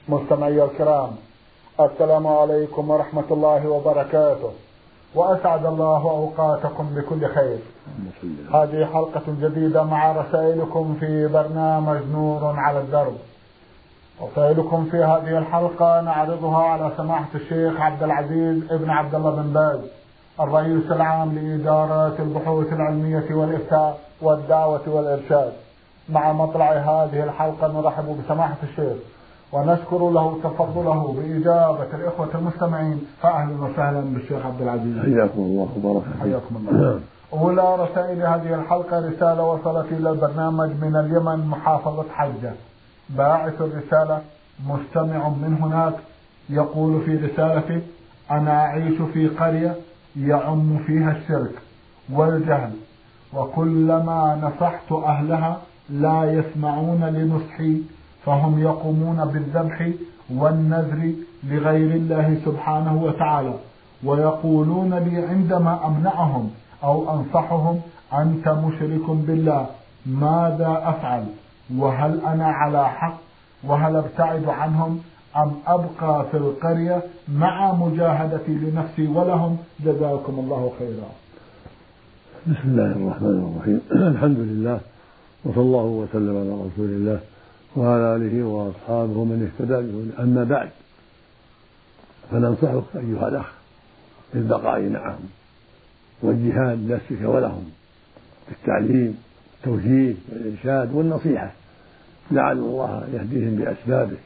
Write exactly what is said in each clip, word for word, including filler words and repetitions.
مستمعي الكرام، السلام عليكم ورحمة الله وبركاته، وأسعد الله أوقاتكم بكل خير. هذه حلقة جديدة مع رسائلكم في برنامج نور على الدرب. رسائلكم في هذه الحلقة نعرضها على سماحة الشيخ عبد العزيز ابن عبد الله بن باز، الرئيس العام لإدارة البحوث العلمية والإفتاء والدعوة والإرشاد. مع مطلع هذه الحلقة نرحب بسماحة الشيخ ونشكر له تفضله بإجابة الإخوة المستمعين. فأهلا وسهلا بالشيخ عبد العزيز. حياكم الله وبارك حياكم الله. أولى رسائل هذه الحلقة رسالة وصلت إلى البرنامج من اليمن، محافظة حجة. باعث الرسالة مستمع من هناك، يقول في رسالته: أنا أعيش في قرية يعم فيها الشرك والجهل، وكلما نصحت أهلها لا يسمعون لنصحي، فهم يقومون بالذبح والنذر لغير الله سبحانه وتعالى، ويقولون لي عندما أمنعهم أو أنصحهم: أنت مشرك بالله. ماذا أفعل؟ وهل أنا على حق؟ وهل ابتعد عنهم أم أبقى في القرية مع مجاهدتي لنفسي ولهم؟ جزاكم الله خيرا. بسم الله الرحمن الرحيم. الحمد لله، وصلى الله وسلم على رسول الله وعلى آله وأصحابه من اهتدى به. أما بعد، فننصحك أيها الأخ بالبقاء معهم والجهاد لنفسك ولهم بالتعليم والتوجيه والإرشاد والنصيحة، لعل الله يهديهم بأسبابه،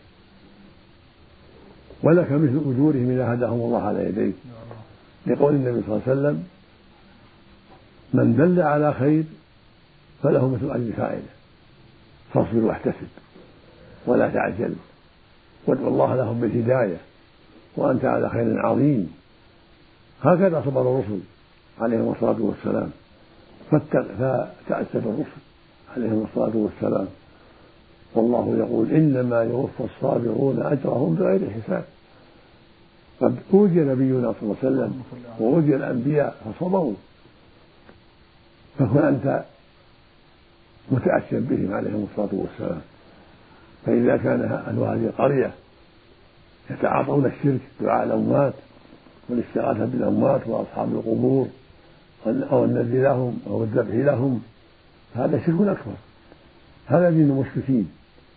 ولك مثل أجورهم إذا هداهم الله على يديك، لقول النبي صلى الله عليه وسلم: من دل على خير فله مثل أجر فاعله، فاصبر واحتسب ولا تعجل، وادعو الله لهم بالهداية وأنت على خير عظيم. هكذا صبر الرسل عليهم الصلاة والسلام، فتأسف الرسل عليهم الصلاة والسلام، والله يقول: إنما يوفى الصابرون أجرهم بغير حساب. قد أوذي نبينا صلى الله عليه وسلم وأوذي الأنبياء فصبروا، فكن أنت متأسف بهم عليهم الصلاة والسلام. فإذا كان أهل هذه القرية يتعاطون الشرك، دعاء الأموات والاستغاثة بالأموات وأصحاب القبور أو النذر لهم أو الذبح لهم، هذا شرك أكبر، هذا دين المشركين،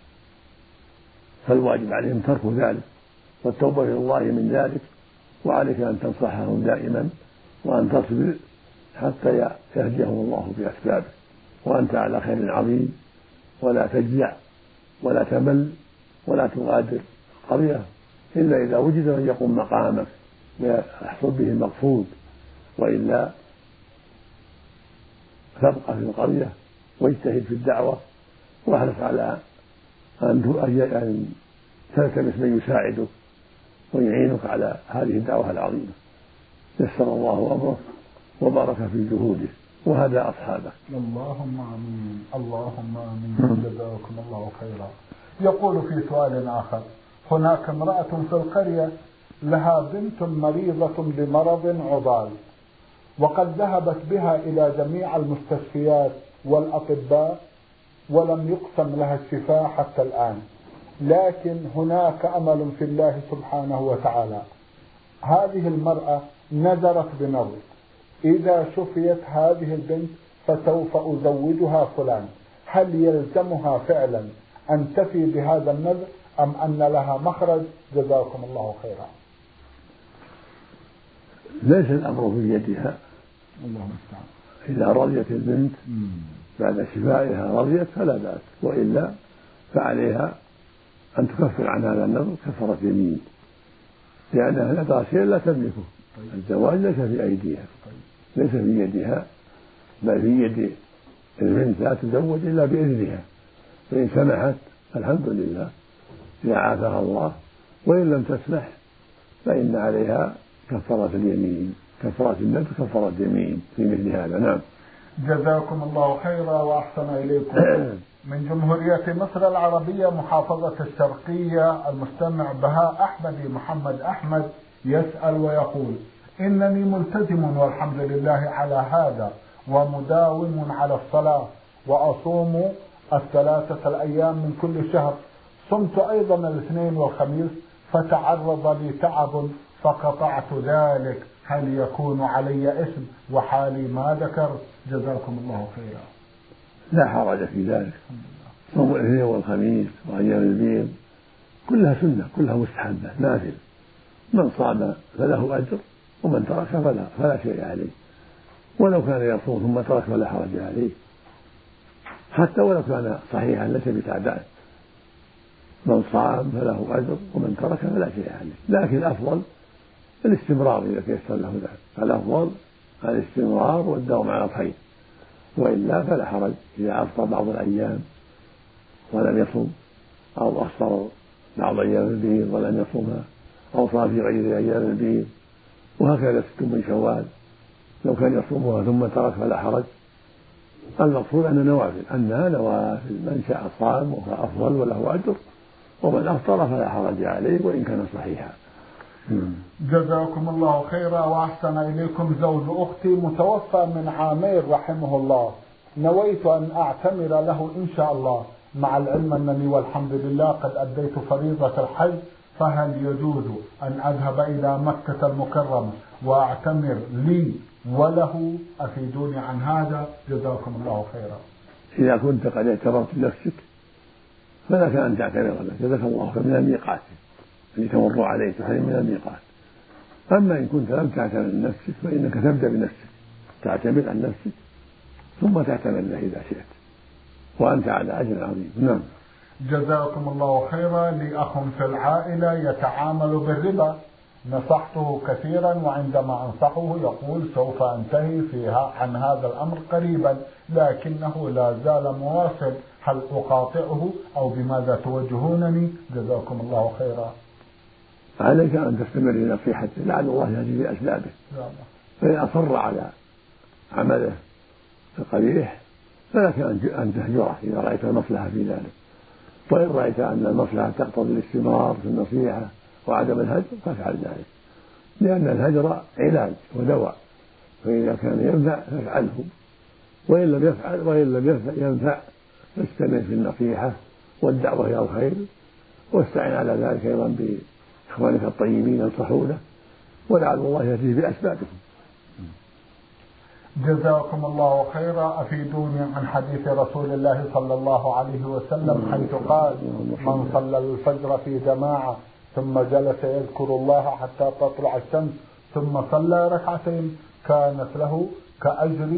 فالواجب عليهم ترك ذلك والتوبة إلى الله من ذلك، وعليك أن تنصحهم دائما وأن تصبر حتى يهديهم الله بأسبابه، وأنت على خير عظيم، ولا تجزع ولا تمل ولا تغادر القرية إلا إذا وجد من يقوم مقامك ويحصل به المقصود، وإلا تبقى في القرية واجتهد في الدعوة، واحرص على أن تلتمس من يساعدك ويعينك على هذه الدعوة العظيمة. يسر الله أمره وبارك في جهوده وهدى أصحابه. اللهم آمين، اللهم آمين، جزاكم الله خيرا. يقول في سؤال آخر: هناك امرأة في القرية لها بنت مريضة بمرض عضال، وقد ذهبت بها إلى جميع المستشفيات والأطباء ولم يقسم لها الشفاء حتى الآن، لكن هناك أمل في الله سبحانه وتعالى. هذه المرأة نذرت بنذر: إذا شفيت هذه البنت فسوف أزوجها فلان. هل يلزمها فعلا أن تفي بهذا النذر أم أن لها مخرج؟ جزاكم الله خيرا. ليس الأمر في يدها، الله المستعان. إذا رضيت البنت بعد شفائها رضيت فلا بأس، وإلا فعليها أن تكفر عن هذا النذر كفارة يمين، لأنها نذرت شيئا لا تملكه. الزواج ليس في أيديها، ليس في يدها، بل في يد البنت، لا تزوج إلا بإذنها، فإن سمحت الحمد لله إذا عافاها الله، وإن لم تسمح فإن عليها كفارة اليمين، كفارة النذر كفارة يمين في مثل هذا. نعم. جزاكم الله خيرا وأحسن إليكم. من جمهورية مصر العربية، محافظة الشرقية، المستمع بهاء أحمدي محمد أحمد يسأل ويقول: إنني ملتزم والحمد لله على هذا، ومداوم على الصلاة، وأصوم الثلاثة الأيام من كل شهر، صمت أيضا الاثنين والخميس فتعرض لي تعب فقطعت ذلك، هل يكون علي إثم وحالي ما ذكر؟ جزاكم الله خيرا. لا حرج في ذلك. صوم الاثنين والخميس وأيام البيض كلها سنة، كلها مستحبة نافل، من صام فله أجر ومن ترك فلا, فلا شيء عليه، ولو كان يصوم ثم ترك فلا حرج عليه، حتى ولو كان صحيحا ليس بتعبان، من صام فله أجر ومن ترك فلا شيء عليه، لكن الأفضل الاستمرار إذا تيسر له ذلك، الأفضل الاستمرار والدوام على الخير، وإلا فلا حرج إذا أفطر بعض الأيام ولم يصم، أو أفطر بعض أيام البيض ولم يصمها، أو صام في غير أيام البيض، وهكذا ست من شوال لو كان يصومها ثم ترك فلا حرج. المقصود أن نوافل أنها نوافل، من شاء صام وهو أفضل وله أجر، ومن أفطر فلا حرج عليه وإن كان صحيحا. جزاكم الله خيرا وأحسن إليكم. زوج أختي متوفى من عامين رحمه الله، نويت أن أعتمر له إن شاء الله، مع العلم أنني والحمد لله قد أديت فريضة الحج، فهل يجوز أن أذهب إلى مكة المكرمة وأعتمر لي وله؟ أفيدوني عن هذا جزاكم الله خيرا. إذا كنت قد اعتبرت لنفسك فلك أن تعتمر له، جزاك الله من الميقات الذي تمر عليه تحرم من الميقات. أما إن كنت لم تعتمر لنفسك فإنك تبدأ بنفسك، تعتمر عن نفسك ثم تعتمر له إذا شئت، وأنت على أجر عظيم. نعم. جزاكم الله خيرا. لي أخ في العائلة يتعامل بالربا، نصحته كثيرا، وعندما أنصحه يقول سوف أنتهي فيها عن هذا الأمر قريبا، لكنه لا زال مواصل، هل أقاطعه أو بماذا توجهونني؟ جزاكم الله خيرا. عليك أن تستمر لنصيحته، لعل الله يهدي بأسبابه، فإن أصر على عمله القبيح فلك أن تهجره إذا رأيت المصلحة في ذلك، وإن رأيت أن المصلحة تقتضي الاستمرار في النصيحة وعدم الهجر فافعل ذلك، لأن الهجر علاج ودواء، فإذا كان ينفع فافعله، وإن لم يفعل وإن لم ينفع فاستمر في النصيحة والدعوة إلى الخير، واستعن على ذلك أيضا بإخوانك الطيبين ينصحونه، ولعل الله يهديه بأسبابهم. جزاكم الله خيرا. أفيدوني عن حديث رسول الله صلى الله عليه وسلم حيث قال من صلى الفجر في جماعة ثم جلس يذكر الله حتى تطلع الشمس ثم صلى ركعتين كانت له كأجر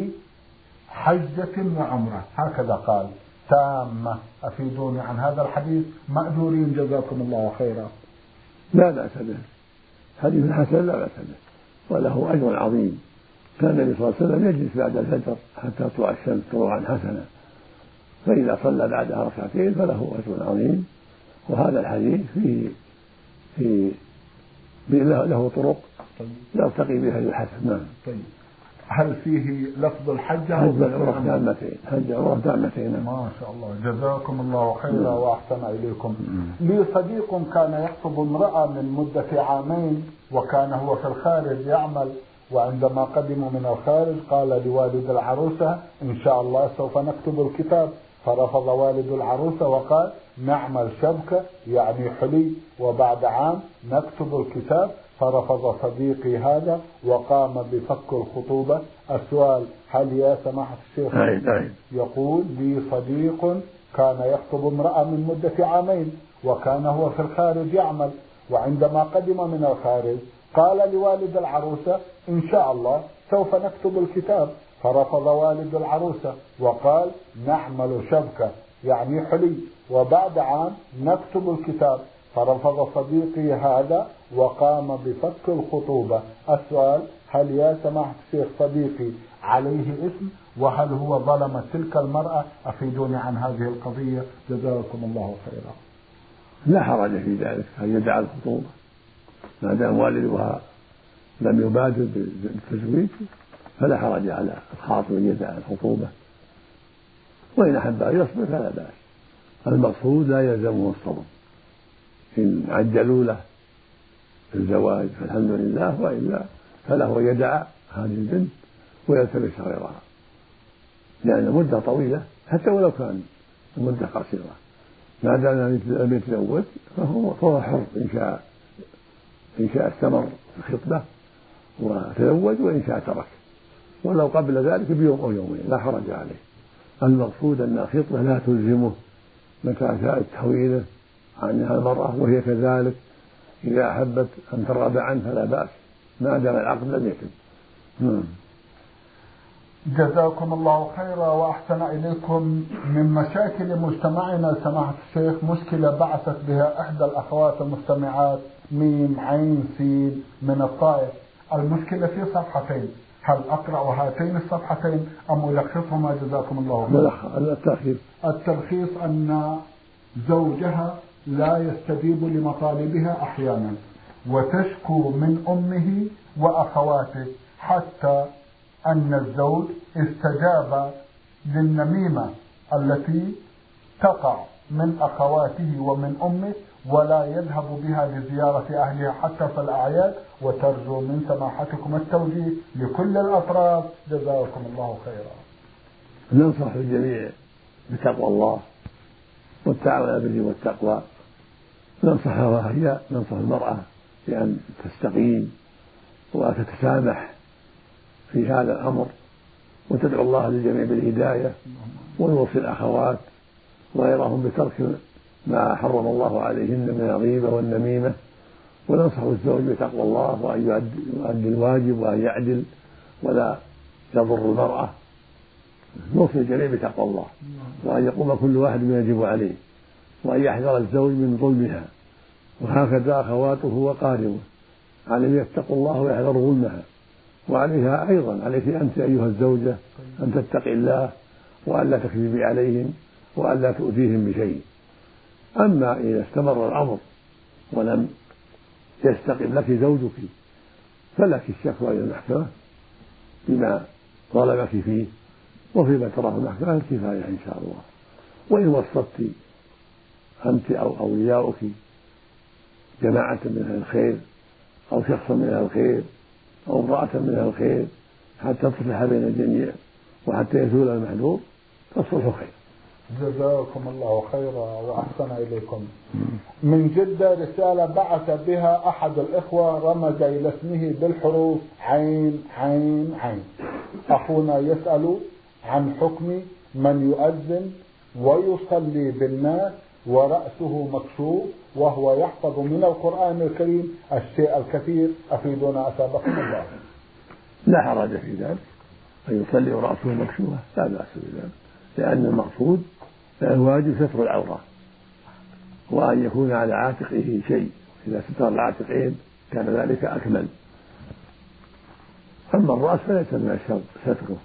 حجة وعمرة، هكذا قال تامة. أفيدوني عن هذا الحديث مأجورين جزاكم الله خيرا. لا بأس به، حديث حسن لا بأس به وله أجر عظيم. كان النبي صلى الله عليه وسلم يجلس بعد الفجر حتى تطلع الشمس طلوعا حسنا، فإذا صلى بعدها ركعتين فله أجر عظيم. وهذا الحديث فيه في له طرق يرتقي بها الحسن. نعم. طيب. هل فيه لفظ الحجة؟ حج العمرة تامتين، حج العمرة تامتين. ما شاء الله. جزاكم الله خيرا وأحسن إليكم. لي صديق كان يخطب امرأة من مدة عامين، وكان هو في الخارج يعمل، وعندما قدموا من الخارج قال لوالد العروسة إن شاء الله سوف نكتب الكتاب، فرفض والد العروسة وقال نعمل شبكة يعني حلي وبعد عام نكتب الكتاب، فرفض صديقي هذا وقام بفك الخطوبة. السؤال هل يا سماحة الشيخ؟ يقول لي صديق كان يخطب امرأة من مدة عامين، وكان هو في الخارج يعمل، وعندما قدم من الخارج قال لوالد العروسة إن شاء الله سوف نكتب الكتاب، فرفض والد العروسة وقال نعمل شبكة يعني حلي وبعد عام نكتب الكتاب، فرفض صديقي هذا وقام بفك الخطوبة. السؤال هل يا سماحة الشيخ صديقي عليه اسم، وهل هو ظلم تلك المرأة؟ أفيدوني عن هذه القضية جزاكم الله خيرا. لا حرج في ذلك أن يدعى الخطوبة ما دام والدها لم يبادر بالتزويج، فلا حرج على الخاطب أن يدعى الخطوبة، وإن أحب أن يصبر فلا بأس. المقصود لا يلزمه الصبر، إن عجلوا له الزواج فالحمد لله، وإلا فله يدعى هذه البنت ويلتمس غيرها، لأن المدة طويلة حتى ولو كان المدة قصيرة، ما دام لم يتزوج فهو حر إن شاء إن شاء استمر في الخطبة وتزوج، وإن شاء ترك، ولو قبل ذلك بيوم أو يومين لا حرج عليه. المقصود أن الخطبة لا تلزمه متى شاءت تحويله عنها المرأة، وهي كذلك إذا أحبت أن ترغب عنه فلا بأس ما دام العقد لم يتم. جزاكم الله خيرا وأحسن إليكم. من مشاكل مجتمعنا سماحة الشيخ مشكلة بعثت بها إحدى الأخوات المستمعات ميم عين سين من الطائف. المشكلة في صفحتين، هل أقرأ هاتين الصفحتين أم ألخصهما؟ جزاكم الله خيرا. التلخيص التلخيص أن زوجها لا يستجيب لمطالبها أحيانا وتشكو من أمه وأخواته، حتى أن الزوج استجاب للنميمة التي تقع من أخواته ومن أمه ولا يذهب بها لزيارة أهلها حتى في الأعياد، وترجو من سماحتكم التوجيه لكل الأطراف. جزاكم الله خيرا. ننصح الجميع بتقوى الله والتعاون على البر والتقوى. ننصحها وهي ننصح المرأة بأن تستقيم وتتسامح في هذا الأمر، وتدعو الله للجميع بالهداية، ونوصي الأخوات وغيرهم بترك ما حرم الله عليهن من الغيبة والنميمة، وننصح الزوج بتقوى الله وأن يؤدي الواجب وأن يعدل ولا يضر المرأة. نوصي الجميع بتقوى الله وأن يقوم كل واحد بما يجب عليه، وأن يحذر الزوج من ظلمها، وهكذا أخواته وقاربه عليهم يتقوا الله ويحذروا ظلمها. وعليها أيضا عليك أنت أيها الزوجة أن تتقي الله وأن لا تكذبي عليهم وأن لا تؤذيهم بشيء. أما إذا استمر الأمر ولم يستقم لك زوجك فلك الشكوى إلى المحكمة بما ظلمك فيه، وفيما تراه المحكمة الكفاية إن شاء الله. وإن وصلت أنت أو أولياؤك جماعة من أهل الخير أو شخصا من أهل الخير أو امرأة من أهل الخير حتى تصلح بين الجميع وحتى يزول المحذور فالصلح خير. جزاكم الله خيرا وأحسن إليكم. من جدة رسالة بعث بها أحد الإخوة رمز إلى اسمه بالحروف عين عين عين. أخونا يسأل عن حكم من يؤذن ويصلي بالناس ورأسه مكشوف وهو يحفظ من القرآن الكريم الشيء الكثير، أفيدونا أثابكم الله. لا حرج في ذلك أن يصلي ورأسه مكشوفة، لا بأس بذلك، لأن المقصود الواجب ستر العورة وأن يكون على عاتقه شيء، إذا ستر العاتقين كان ذلك أكمل. أما الرأس فليس من الشرط ستره،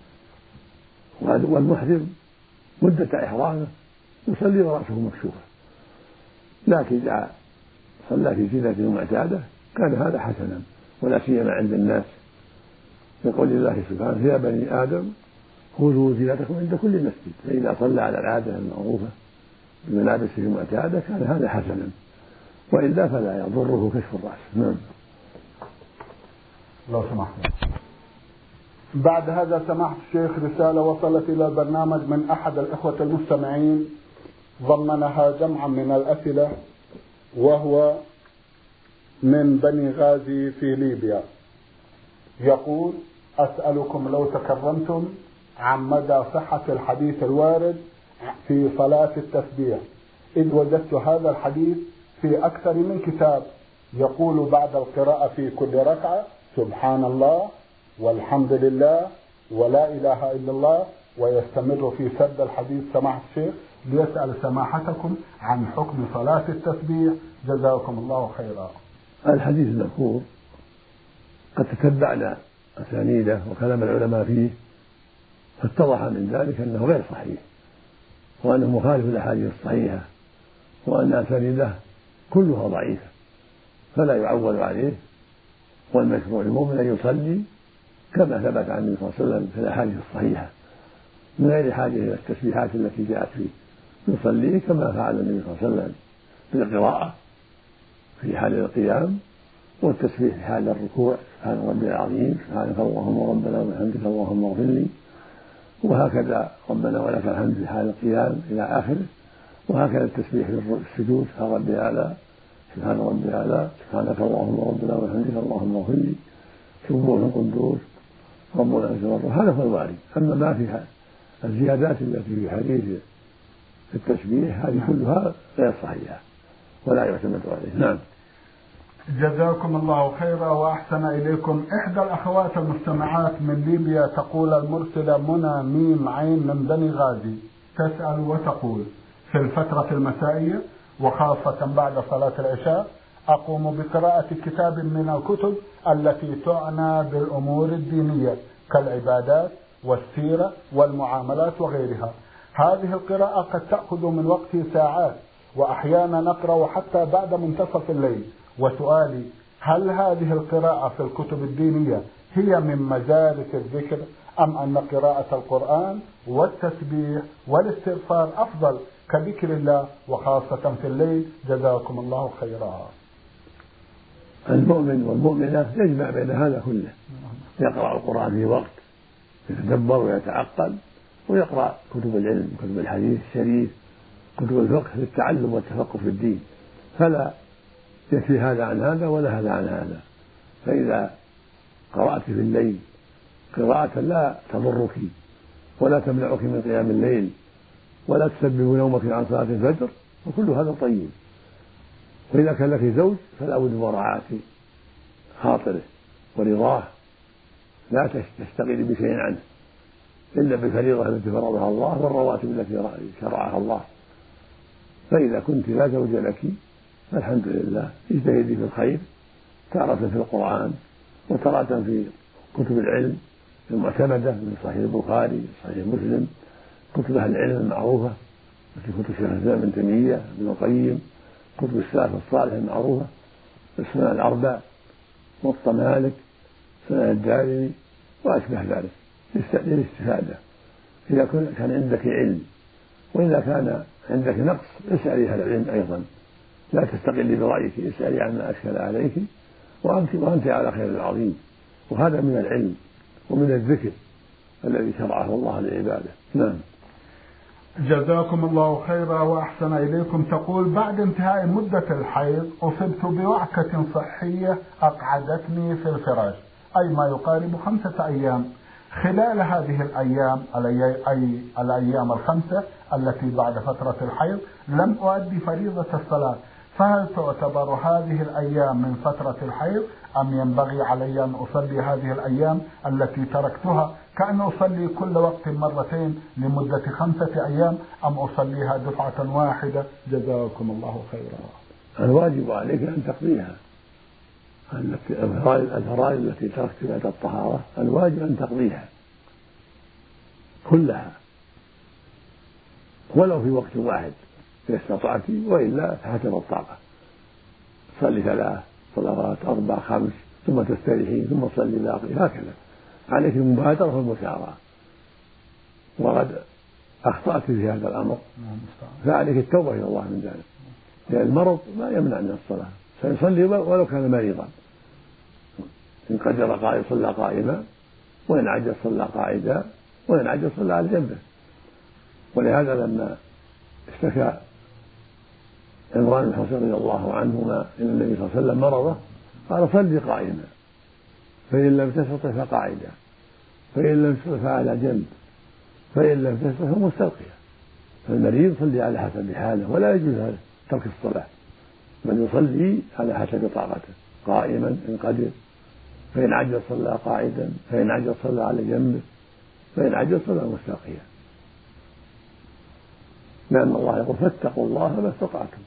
والمحرم مدة إحرامه يصلي ورأسه مكشوفة، لكن إذا صلى في زينة معتادة كان هذا حسنا، ولا سيما عند الناس، يقول الله سبحانه يا بني آدم خذوا زينتكم عند كل مسجد. فإذا صلى على العادة المعروفة بملابسه المعتادة كان هذا حسنا، وإلا فلا يضره كشف الرأس. نعم. لو سمحت. بعد هذا سماحة الشيخ رسالة وصلت إلى البرنامج من أحد الإخوة المستمعين ضمنها جمعا من الأسئلة، وهو من بني غازي في ليبيا. يقول أسألكم لو تكرمتم عن مدى صحة الحديث الوارد في صلاة التسبيح، إذ وجدت هذا الحديث في أكثر من كتاب يقول بعد القراءة في كل ركعة سبحان الله والحمد لله ولا إله إلا الله، ويستمر في سرد الحديث. سماحة الشيخ ليسأل سماحتكم عن حكم صلاة التسبيح، جزاكم الله خيرا. الحديث المذكور قد تتبعنا أسانيده وكلام العلماء فيه، فاتضح من ذلك أنه غير صحيح، وأنه مخالف للأحاديث الصحيحة، وأن أسانيده كلها ضعيفة، فلا يعول عليه. والمشروع للمؤمن أن يصلي كما ثبت عن النبي صلى الله عليه وسلم في الأحاديث الصحيحة من غير حاجة إلى التسبيحات التي جاءت فيه، يصلي كما فعل النبي صلى الله عليه وسلم في القراءة في حال القيام، والتسبيح في حال الركوع سبحان ربي العظيم سبحانك اللهم ربنا وبحمدك اللهم اغفر لي، وهكذا ربنا ولك الحمد في حال القيام إلى آخره. وهكذا التسبيح في السجود سبحان ربي الأعلى سبحان ربي الأعلى سبحانك اللهم ربنا وبحمدك اللهم اغفر لي سبوح قدوس رب العزة والجلال، هذا هو الوارد. أما ما فيها الزيادات التي في حديث التسبيح هذه كلها غير صحيحة ولا يعتمد عليه. نعم. جزاكم الله خيرا وأحسن إليكم. إحدى الأخوات المستمعات من ليبيا تقول المرسلة منى ميم عين من بني غازي تسأل وتقول: في الفترة المسائية وخاصة بعد صلاة العشاء أقوم بقراءة كتاب من الكتب التي تعنى بالأمور الدينية كالعبادات والسيرة والمعاملات وغيرها. هذه القراءة قد تأخذ من وقتي ساعات، وأحيانا نقرأ حتى بعد منتصف الليل. وسؤالي: هل هذه القراءة في الكتب الدينية هي من مجالس الذكر، أم أن قراءة القرآن والتسبيح والاستغفار أفضل كذكر الله وخاصة في الليل؟ جزاكم الله خيرا. المؤمن والمؤمنة يجمع بين هذا كله، يقرأ القرآن في وقت يتدبر ويتعقل، ويقرأ كتب العلم كتب الحديث الشريف كتب الفقه للتعلم والتفقه في الدين، فلا يكفي هذا عن هذا ولا هذا عن هذا. فإذا قرأت في الليل قراءة لا تضرك ولا تمنعك من قيام الليل ولا تسبب نومك عن صلاة الفجر وكل هذا طيب. وإذا كان لك زوج فلا بد من مراعاة خاطره ورضاه، لا تشتغل بشيء عنه إلا بالفريضة التي فرضها الله والرواتب التي شرعها الله. فإذا كنت لا زوج لك فالحمد لله اجتهدي في الخير، تارة في القرآن وتارة في كتب العلم المعتمدة من صحيح البخاري صحيح مسلم، كتب أهل العلم المعروفة مثل كتب شيخ الإسلام ابن تيمية ابن القيم، كتب السلف الصالح المعروفة السنن الأربع موطأ مالك سنن الدارمي وأشبه ذلك للاستفادة إذا كان عندك علم. وإذا كان عندك نقص اسألي أهل العلم أيضا، لا تستقلي برأيك، اسألي عما أشكل عليك وأنت, وأنت على خير العظيم. وهذا من العلم ومن الذكر الذي شرعه الله لعباده. نعم. جزاكم الله خيرا وأحسن إليكم. تقول: بعد انتهاء مدة الحيض أصبت بوعكة صحية أقعدتني في الفراش، أي ما يقارب خمسة أيام. خلال هذه الأيام أي الأيام الخمسة التي بعد فترة الحيض لم أؤدي فريضة الصلاة، فهل تعتبر هذه الأيام من فترة الحيض أم ينبغي علي أن أصلي هذه الأيام التي تركتها كأن أصلي كل وقت مرتين لمدة خمسة أيام، أم أصليها دفعة واحدة؟ جزاكم الله خيرا. الواجب عليك أن تقضيها، الفرائض التي تركت بعد الطهارة الواجب أن تقضيها كلها ولو في وقت واحد إذا استطعت، وإلا فحسب الطاقة. صلي ثلاث صلوات أربع خمس ثم تستريحين ثم صلي باقي، هكذا عليك المبادرة والمسارعة. وقد أخطأت في هذا الأمر فعليك التوبة إلى الله من ذلك، لأن المرض لا يمنع من الصلاة، سيصلي ولو كان مريضا، إن قدر قائد صلى قائما، وإن عجز صلى قاعدا، وإن عجز صلى على جنبه. ولهذا لما اشتكى عمران بن حسين رضي الله عنهما إلى النبي صلى الله عليه وسلم مرضه قال: صلي قائما، فإن لم تستطع فقاعدا، فإن لم تستطع فعلى جنب، فإن لم تستطع فمستلقيا. فالمريض يصلي على حسب حاله ولا يجوز ترك الصلاة، بل يصلي على حسب طاقته قائما إن قدر، فإن عجز صلى قاعدا، فإن عجز صلى على جنبه، فإن عجز صلى مستلقيا. لأن الله يقول: فاتقوا الله ما استطعتم.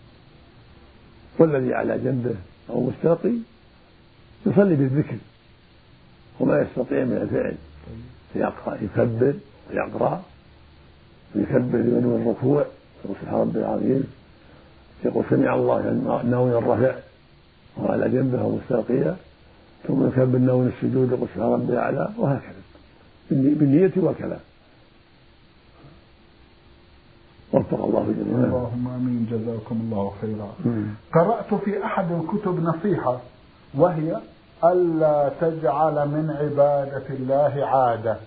والذي على جنبه أو مستلقي يصلي بالذكر وما يستطيع من الفعل، يكبر ويقرأ ويكبر بدون الركوع، يقول سبحان ربي العظيم، يقول سمع الله ناوي الرفع وعلى جنبه أو مستلقيا، ثم يكبر ناوي السجود يقول سبحان ربي الأعلى، وهكذا بالنية وكذا. وفق الله جميعا. اللهم امين. جزاكم الله خيرا. قرأت في احد الكتب نصيحة، وهي الا تجعل من عبادة الله عادة،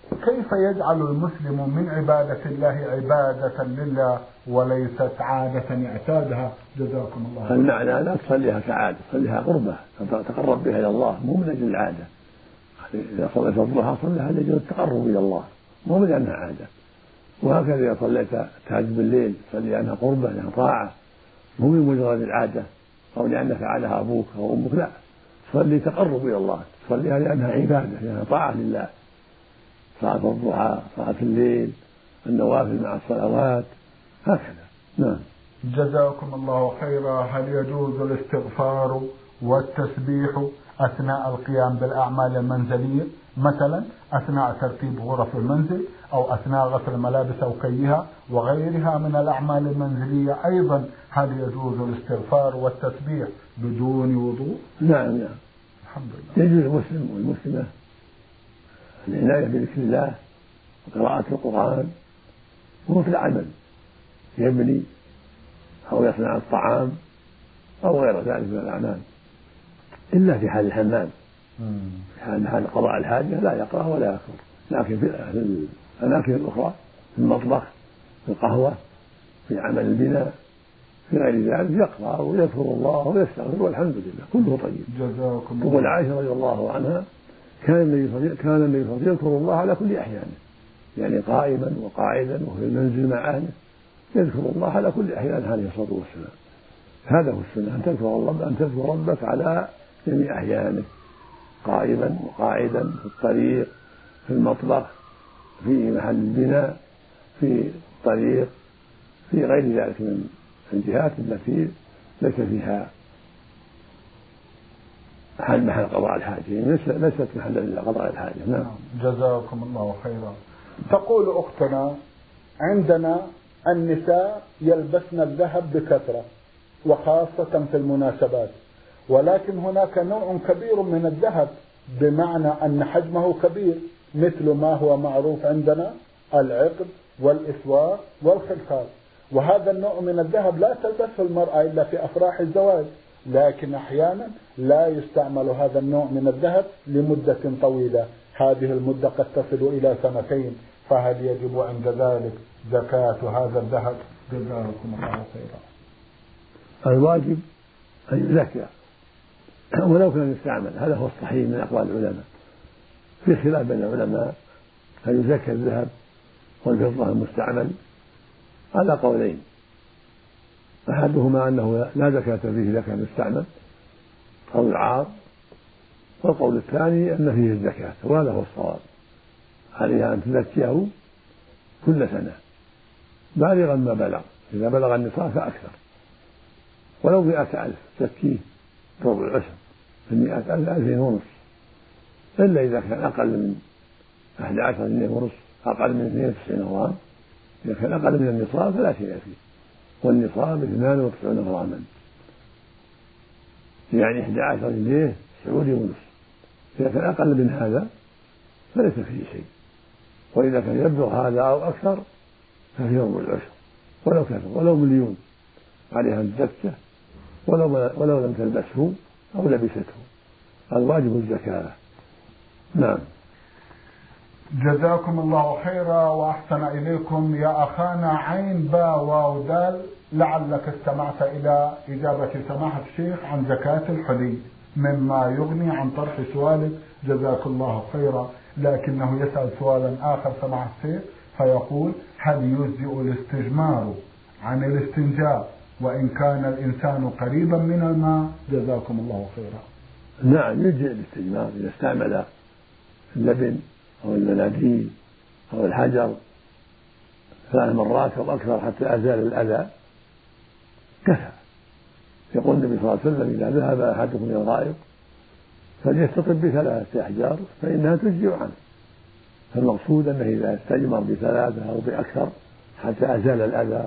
كيف يجعل المسلم من عبادة الله عبادة لله وليست عادة اعتادها؟ جزاكم الله خيرا. المعنى لا تصليها كعادة، تصليها قربة تتقرب بها إلى الله، مو من أجل العادة. إذا صليت الضحى صليها لأجل التقرب إلى الله، مو من أنها عادة. وهكذا إذا صليت تهجد بالليل تصلي عنها قربة، لأنها طاعة، مو من مجرد العادة أو لأن فعلها أبوك أو أمك، لا، تصلي تقرب إلى الله، تصليها لأنها عبادة، لأنها طاعة لله. صلاة الضحى، صلاة الليل، النوافل مع الصلوات، هكذا. نعم. جزاكم الله خيرا. هل يجوز الاستغفار والتسبيح أثناء القيام بالأعمال المنزلية، مثلا أثناء ترتيب غرف المنزل أو أثناء غسل الملابس أو كيها وغيرها من الأعمال المنزلية؟ أيضا هل يجوز الاستغفار والتسبيح بدون وضوء؟ نعم نعم، الحمد لله. يجوز المسلم والمسلمة العناية بذكر الله وقراءة القرآن، وهو في العمل يبني أو يصنع الطعام أو غير ذلك من الأعمال، إلا في حال الحمام. في حال قضاء الحاجة لا يقرأ ولا يذكر، لكن في الأماكن الأخرى، في المطبخ، في القهوة، في عمل البناء، في غير ذلك يقرأ ويذكر الله ويستغفر والحمد لله، كله طيب. جزاكم الله. تقول عائشة رضي الله عنها كان النبي كان النبي صلى الله عليه وسلم يذكر الله على كل أحيانه، يعني قائما وقاعدا وفي المنزل مع أهله، يذكر الله على كل أحيانه عليه الصلاة والسلام. هذا هو السنة، أن تذكر ربك أن تذكر ربك على جميع أحيانه، قائما وقاعدا، في الطريق، في المطبخ، في محل البناء، في الطريق، في غير ذلك من الجهات التي ليس فيها محل محل قضاء الحاجة، ليست محل قضاء الحاجة. نعم. جزاكم الله خيرا. تقول أختنا: عندنا النساء يلبسن الذهب بكثرة وخاصة في المناسبات، ولكن هناك نوع كبير من الذهب بمعنى أن حجمه كبير، مثل ما هو معروف عندنا العقد والإسواق والخلخال، وهذا النوع من الذهب لا تلبسه المرأة إلا في أفراح الزواج، لكن أحيانا لا يستعمل هذا النوع من الذهب لمدة طويلة، هذه المدة قد تصل إلى سنتين، فهل يجب عند ذلك زكاة هذا الذهب؟ جزاكم الله خيرا. الواجب أن يزكى ولو كان يستعمل، هذا هو الصحيح من أقوال العلماء. في خلاف بين العلماء هل يزكى الذهب والفضة المستعمل على قولين، أحدهما أنه لا زكاة فيه إذا كان يستعمل أو العار، والقول الثاني أن فيه الزكاة، وهذا هو الصواب. عليها أن تزكيه كل سنة بالغا ما بلغ، إذا بلغ النصاب فأكثر، ولو مئة ألف زكيه ربع العشر، في مئة ألف ألفين ونصف، إلا إذا كان أقل من أحد عشر جنيه ونصف، أقل من اثنين وتسعين غرام، إذا كان أقل من النصاب فلا شيء فيه، والنصاب اثنان وتسعون غراما، يعني أحد عشر جنيه سعودي ونصف. إذا كان أقل من هذا فليس فيه شيء، وإذا كان يبلغ هذا أو أكثر ففيه ربع العشر، ولو كثر، ولو مليون عليها الزكاة، ولو, ولو لم تلبسه أو لبسته، الواجب الزكاة. نعم. جزاكم الله خيرا وأحسن إليكم يا أخانا عين با واو دال، لعلك استمعت إلى إجابة سماحة الشيخ عن زكاة الحلي مما يغني عن طرح سؤالك، جزاك الله خيرا، لكنه يسأل سؤالا آخر سماحة الشيخ فيقول: هل يجزئ الاستجمار عن الاستنجاء وإن كان الإنسان قريبا من الماء؟ جزاكم الله خيرا. نعم، يجزئ الاستجمار إذا استعمل اللبن أو المناديل أو الحجر ثلاث مرات أو أكثر حتى أزال الأذى كفى. يقول النبي صلى الله عليه وسلم: إذا ذهب أحدكم إلى الغائط فليستطب بثلاثة أحجار فإنها تجزئ عنه. فالمقصود أنه إذا استجمر بثلاثة أو بأكثر حتى أزال الأذى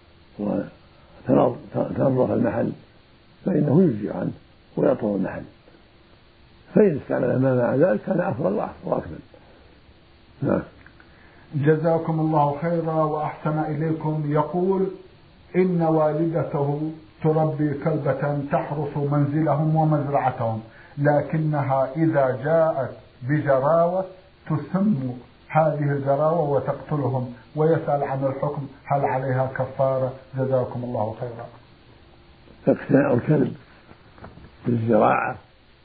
وتنظف المحل فإنه يجزئ عنه ويطهر المحل، فإن استعمل ما مع ذلك كان أفضل وأكمل. نعم. جزاكم الله خيرا وأحسن إليكم. يقول: إن والدته تربي كلبة تحرس منزلهم ومزرعتهم، لكنها إذا جاءت بجراوة تسم هذه الجراوة وتقتلهم، ويسأل عن الحكم هل عليها كفارة؟ جزاكم الله خيرا. اقتناء الكلب في الزراعة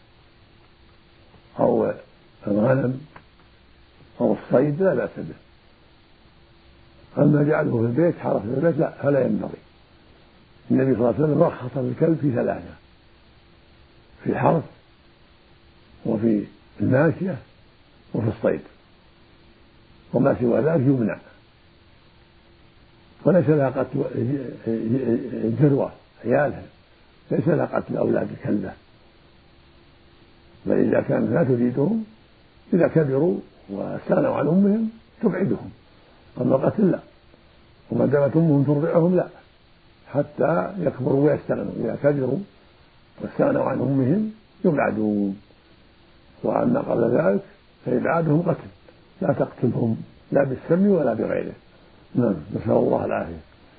أو الغنم أو الصيد لا بأس به، أما جعله في البيت حرس في البيت لا، فلا ينبغي. النبي صلى الله عليه وسلم رخص الكلب في ثلاثة: في الحرث وفي الماشية وفي الصيد، وما سوى ذلك يمنع. وليس لها قتل الجروة عيالها، ليس لها قتل أولاد الكلبة، بل إذا كانت لا تريدهم إذا كبروا واستغنوا عن أمهم تبعدهم، أما القتل لا، وما دامت أمهم ترضعهم لا حتى يكبروا ويستغنوا. إذا كبروا واستغنوا عن أمهم يبعدون، وأما قبل ذلك فإبعادهم قتل، لا تقتلهم لا بالسم ولا بغيره. نعم، نسأل الله العافية.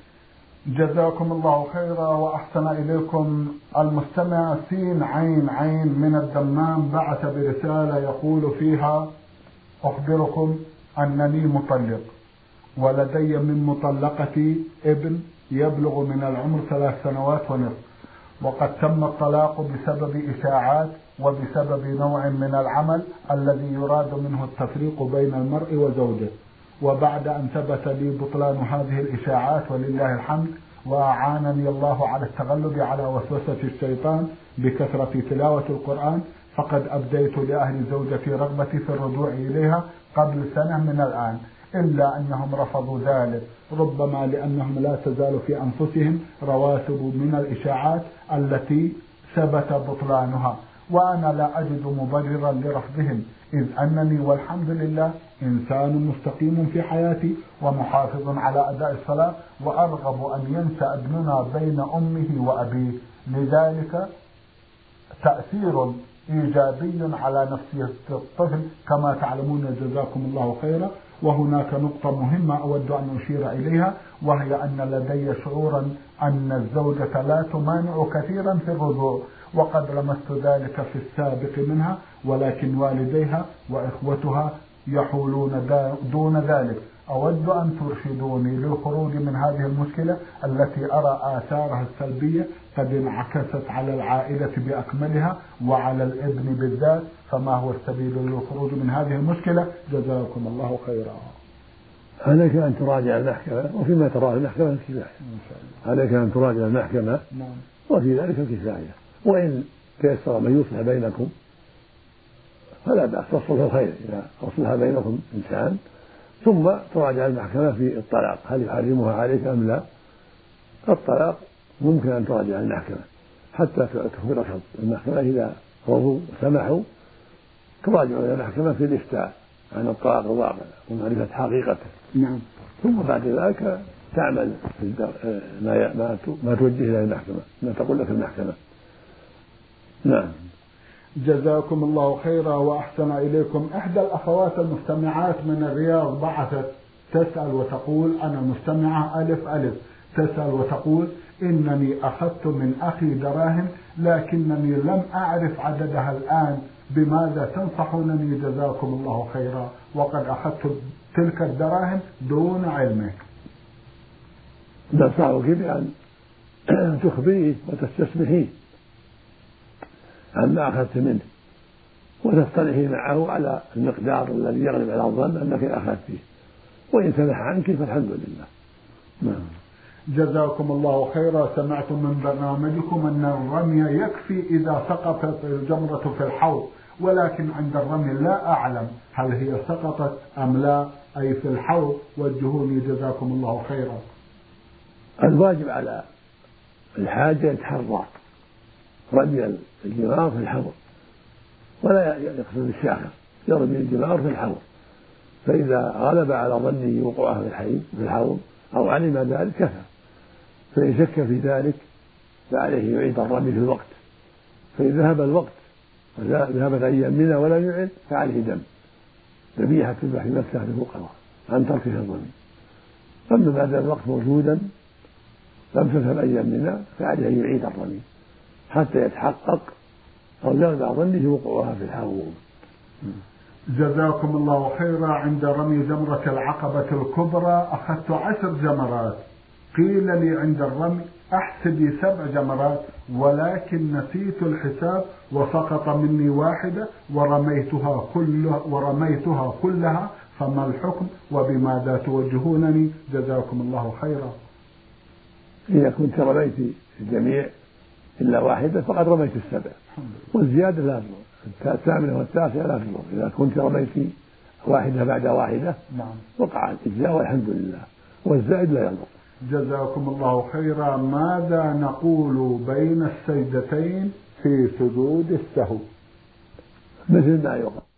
جزاكم الله خيرا وأحسن إليكم. المستمع سين عين عين من الدمام بعث برسالة يقول فيها: أخبركم أنني مطلق، ولدي من مطلقتي ابن يبلغ من العمر ثلاث سنوات ونصف، وقد تم الطلاق بسبب إشاعات وبسبب نوع من العمل الذي يراد منه التفريق بين المرء وزوجه. وبعد أن ثبت لي بطلان هذه الإشاعات ولله الحمد، وأعانني الله على التغلب على وسوسة الشيطان بكثرة تلاوة القرآن، فقد أبديت لأهل زوجتي رغبتي في الرجوع إليها قبل سنة من الآن، إلا أنهم رفضوا ذلك، ربما لأنهم لا تزال في أنفسهم رواسب من الإشاعات التي ثبت بطلانها، وأنا لا أجد مبررا لرفضهم، إذ أنني والحمد لله إنسان مستقيم في حياتي ومحافظ على أداء الصلاة، وأرغب أن ينشأ ابننا بين أمه وأبيه، لذلك تأثير إيجابي على نفسية الطفل كما تعلمون جزاكم الله خيرا. وهناك نقطة مهمة أود أن أشير إليها، وهي أن لدي شعورا أن الزوجة لا تمانع كثيرا في الرجوع، وقد لمست ذلك في السابق منها، ولكن والديها وإخوتها يحولون دون ذلك. أود أن ترشدوني للخروج من هذه المشكلة التي أرى آثارها السلبية قد انعكست على العائلة بأكملها وعلى الابن بالذات، فما هو السبيل للخروج من هذه المشكلة؟ جزاكم الله خيرا. عليك أن تراجع المحكمة، وفيما تراه المحكمة الكفاية. عليك أن تراجع المحكمة، وفي ذلك الكفاية، وإن تيسر من يصلح بينكم فلا بأس، تصلح الخير إذا أصلح بينكم إنسان، ثم تراجع المحكمة في الطلاق هل يحرمها عليك أم لا. الطلاق ممكن أن تراجع المحكمة حتى تخبرك المحكمة إذا رضوا وسمحوا، تراجع المحكمة في الإفتاء عن الطلاق الواقع ومعرفة حقيقته. نعم. ثم بعد ذلك تعمل ما ما توجه إلى المحكمة، ما تقول لك المحكمة. نعم. جزاكم الله خيرا وأحسن إليكم. إحدى الأخوات المستمعات من الرياض بعثت تسأل وتقول: أنا مستمعة ألف ألف، تسأل وتقول: إنني أخذت من أخي دراهم لكنني لم أعرف عددها الآن، بماذا تنصحونني جزاكم الله خيرا، وقد أخذت تلك الدراهم دون علمه. ننصحك بأن تخبريه وتستسمحيه عما أخذت منه، وتصطلحي معه على المقدار الذي يغلب على الظن أنك أخذت فيه، وإن سمح عنك فالحمد لله. نعم. جزاكم الله خيرا. سمعت من برنامجكم أن الرمي يكفي إذا سقطت الجمرة في الحوض، ولكن عند الرمي لا أعلم هل هي سقطت أم لا، أي في الحوض، وجهوني جزاكم الله خيرا. الواجب على الحاجة يتحرى رمي الجمار في الحوض، ولا يقصد الشاخص، يرمي الجمار في الحوض، فإذا غلب على ظنه وقوعها في الحي في الحوض أو علم ذلك كفى، فإن شك في ذلك فعليه يعيد الرمي في الوقت، فإن ذهب الوقت ذهبت أيام منها ولا يعيد فعليه دم ذبيحة تذبح في مكة للفقراء عن تركه الرمي. أما ما دام الوقت موجودا لم تذهب أيام منها فعليه أن يعيد الرمي حتى يتحقق أو يغلب على ظنه وقوعها في الحوض. جزاكم الله خيرا. عند رمي جمرة العقبة الكبرى أخذت عشر جمرات، قيل لي عند الرمي أحسبي سبع جمرات، ولكن نسيت الحساب وسقط مني واحدة ورميتها كلها ورميتها كلها فما الحكم وبماذا توجهونني؟ جزاكم الله خيرا. إذا كنت رميت الجميع إلا واحدة فقد رميت السبع، والزيادة لا تضر، الثامنة والتاسعة لا تضر. إذا كنت رميت واحدة بعد واحدة نعم وقع الإجزاء والحمد لله، والزائد لا يضر. جزاكم الله خيرا. ماذا نقول بين السجدتين في سجود السهو؟ مثل ما يقال.